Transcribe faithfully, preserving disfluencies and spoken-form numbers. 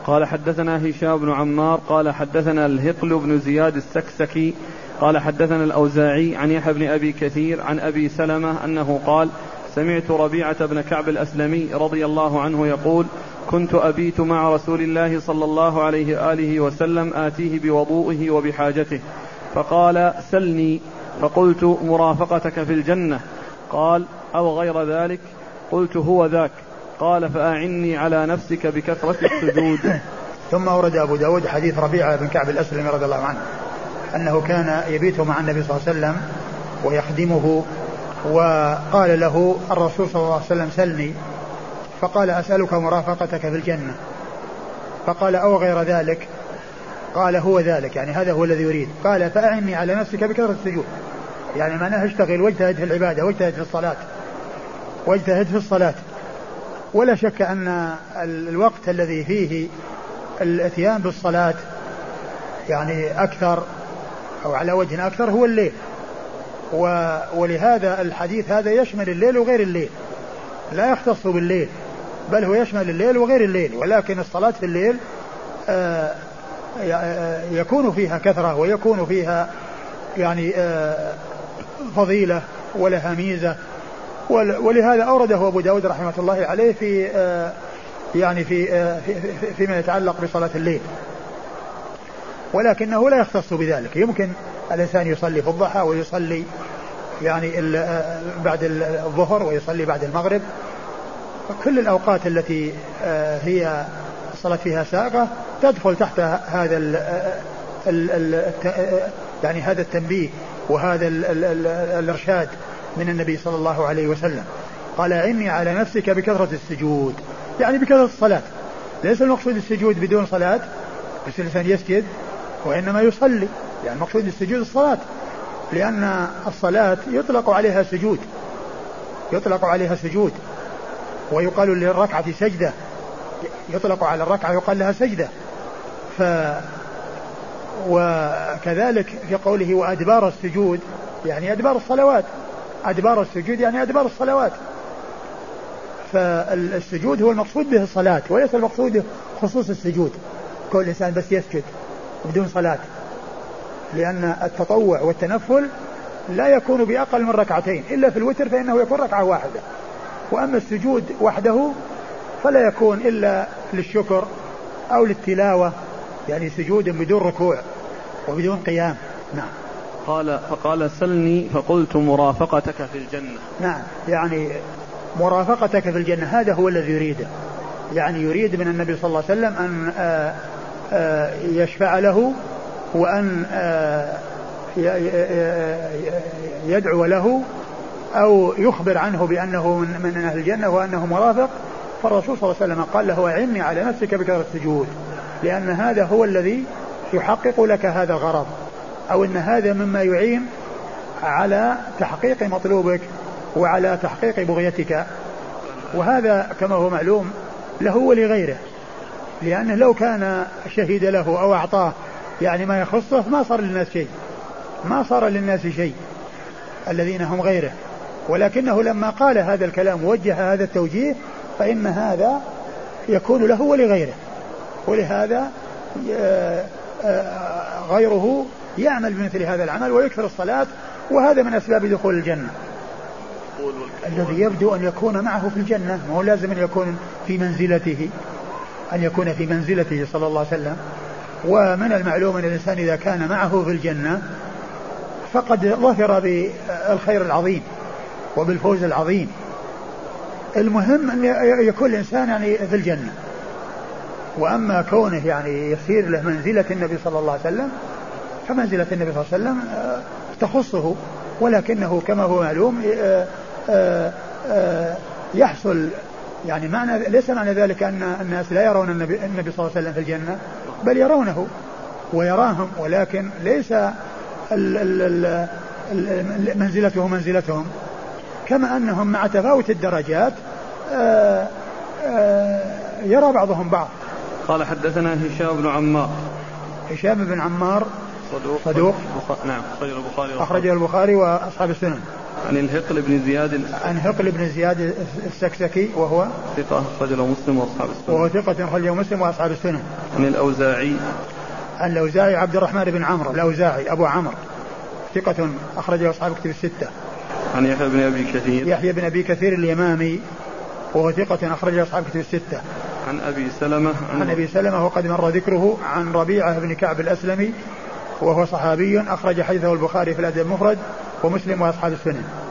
قال حدثنا هشام بن عمار قال حدثنا الهقل بن زياد السكسكي قال حدثنا الأوزاعي عن يحيى بن أبي كثير عن أبي سلمة أنه قال سمعت ربيعة بن كعب الأسلمي رضي الله عنه يقول كنت أبيت مع رسول الله صلى الله عليه وآله وسلم آتيه بوضوئه وبحاجته فقال سلني فقلت مرافقتك في الجنة قال أو غير ذلك قلت هو ذاك قال فأعني على نفسك بكثرة السجود. ثم أورد أبو داود حديث ربيعة بن كعب الأسلمي رضي الله عنه أنه كان يبيت مع النبي صلى الله عليه وسلم ويخدمه وقال له الرسول صلى الله عليه وسلم سلني فقال أسألك مرافقتك في الجنة فقال أو غير ذلك قال هو ذلك يعني هذا هو الذي يريد قال فأعني على نفسك بكثرة السجود يعني معناه اشتغل واجتهد في العبادة واجتهد في الصلاة واجتهد في الصلاة. ولا شك أن الوقت الذي فيه الاتيان بالصلاة يعني أكثر أو على وجه أكثر هو الليل ولهذا الحديث هذا يشمل الليل وغير الليل لا يختص بالليل بل هو يشمل الليل وغير الليل ولكن الصلاة في الليل يكون فيها كثرة ويكون فيها يعني فضيلة ولها ميزة ولهذا أورده أبو داود رحمة الله عليه في يعني في فيما يتعلق بصلاة الليل ولكنه لا يختص بذلك. يمكن الإنسان يصلي في الضحى ويصلي يعني بعد الظهر ويصلي بعد المغرب كل الأوقات التي هي الصلاة فيها ساقة تدخل تحت هذا ال ال يعني هذا التنبيه وهذا ال ال الإرشاد من النبي صلى الله عليه وسلم. قال إني على نفسك بكثرة السجود يعني بكثرة الصلاة ليس المقصود السجود بدون صلاة بس الإنسان يسجد وإنما يصلي يعني المقصود السجود الصلاة لأن الصلاة يطلق عليها سجود يطلق عليها سجود ويقال للركعة سجدة يطلق على الركعة يقال لها سجدة. ف وكذلك في قوله وأدبار السجود يعني أدبار الصلوات أدبار السجود يعني أدبار الصلوات فالسجود هو المقصود به الصلاة وليس المقصود خصوص السجود كل إنسان بس يسجد بدون صلاة لأن التطوع والتنفل لا يكون بأقل من ركعتين إلا في الوتر فإنه يكون ركعة واحدة وأما السجود وحده فلا يكون إلا للشكر أو للتلاوة يعني سجود بدون ركوع وبدون قيام. نعم. قال فقال سلني فقلت مرافقتك في الجنة. نعم يعني مرافقتك في الجنة هذا هو الذي يريده يعني يريد من النبي صلى الله عليه وسلم أن آآ آآ يشفع له وأن يدعو له أو يخبر عنه بأنه من, من أهل الجنة وأنه مرافق. فالرسول صلى الله عليه وسلم قال له أعني على نفسك بكثرة السجود لأن هذا هو الذي يحقق لك هذا الغرض أو أن هذا مما يعين على تحقيق مطلوبك وعلى تحقيق بغيتك وهذا كما هو معلوم له ولغيره لأنه لو كان شهد له أو أعطاه يعني ما يخصه ما صار للناس شيء ما صار للناس شيء الذين هم غيره ولكنه لما قال هذا الكلام ووجه هذا التوجيه فإن هذا يكون له ولغيره ولهذا غيره يعمل بمثل هذا العمل ويكثر الصلاة وهذا من أسباب دخول الجنة. الذي يبدو أن يكون معه في الجنة ما هو لازم أن يكون في منزلته أن يكون في منزلته صلى الله عليه وسلم ومن المعلوم أن الإنسان إذا كان معه في الجنة فقد ظفر بالخير العظيم وبالفوز العظيم. المهم أن يكون الإنسان يعني في الجنة وأما كونه يعني يصير له منزلة النبي صلى الله عليه وسلم فمنزلة النبي صلى الله عليه وسلم تخصه ولكنه كما هو معلوم يحصل يعني معنى ليس معنى ذلك أن الناس لا يرون النبي, النبي صلى الله عليه وسلم في الجنة بل يرونه ويراهم ولكن ليس ال ال ال منزلته منزلتهم كما أنهم مع تفاوت الدرجات آآ آآ يرى بعضهم بعض. قال حدثنا هشام بن عمار هشام بن عمار صدوق, صدوق نعم أخرجه البخاري أخرجه البخاري وأصحاب السنن. عن الهقل بن زياد عن هقل بن زياد السكسكي وهو ثقة أخرجه مسلم وأصحاب السنن. وهو ثقة أخرجه مسلم وأصحاب السنن. عن الأوزاعي عن الأوزاعي عبد الرحمن بن عمرو الأوزاعي أبو عمرو ثقة أخرجه أصحاب الكتب الستة. عن يحيى بن أبي كثير يحيى بن أبي كثير اليمامي وهو ثقة أخرجه أصحاب الكتب الستة. عن أبي سلمة عن, عن أبي سلمة وقد مر ذكره. عن ربيعة بن كعب الأسلمي وهو صحابي أخرج حديثه البخاري في الأدب المفرد ومسلم وأصحاب السنن.